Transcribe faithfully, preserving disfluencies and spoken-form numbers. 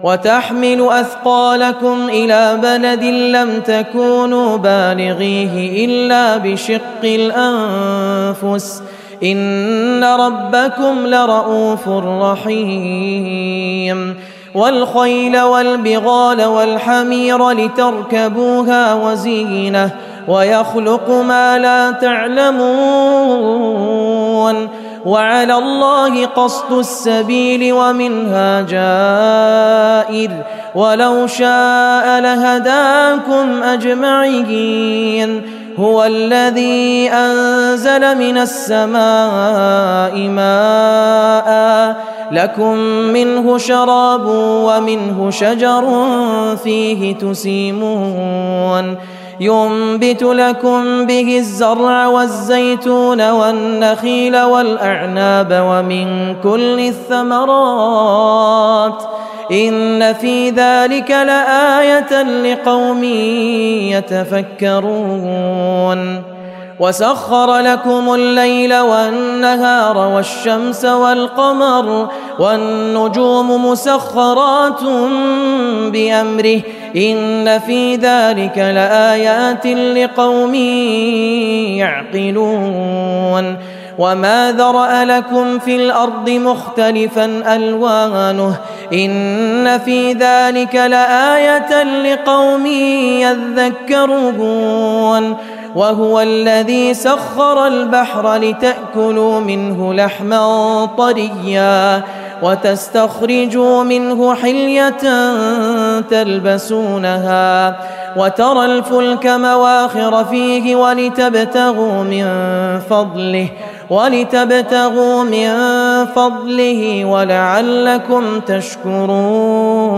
وتحمل أثقالكم إلى بلد لم تكونوا بالغيه إلا بشق الأنفس إن ربكم لرؤوف رحيم والخيل والبغال والحمير لتركبوها وزينة ويخلق ما لا تعلمون وعلى الله قصد السبيل ومنها جائر ولو شاء لهداكم أجمعين هو الذي أنزل من السماء ماء لكم منه شراب ومنه شجر فيه تسيمون ينبت لكم به الزرع والزيتون والنخيل والأعناب ومن كل الثمرات إن في ذلك لآية لقوم يتفكرون وسخر لكم الليل والنهار والشمس والقمر والنجوم مسخرات بأمره إن في ذلك لآيات لقوم يعقلون وما ذرأ لكم في الأرض مختلفا ألوانه إن في ذلك لآية لقوم يذكرون وهو الذي سخر البحر لتأكلوا منه لحما طريا وتستخرجوا منه حلية تلبسونها وترى الفلك مواخر فيه ولتبتغوا من فضله ولتبتغوا من فضله ولعلكم تشكرون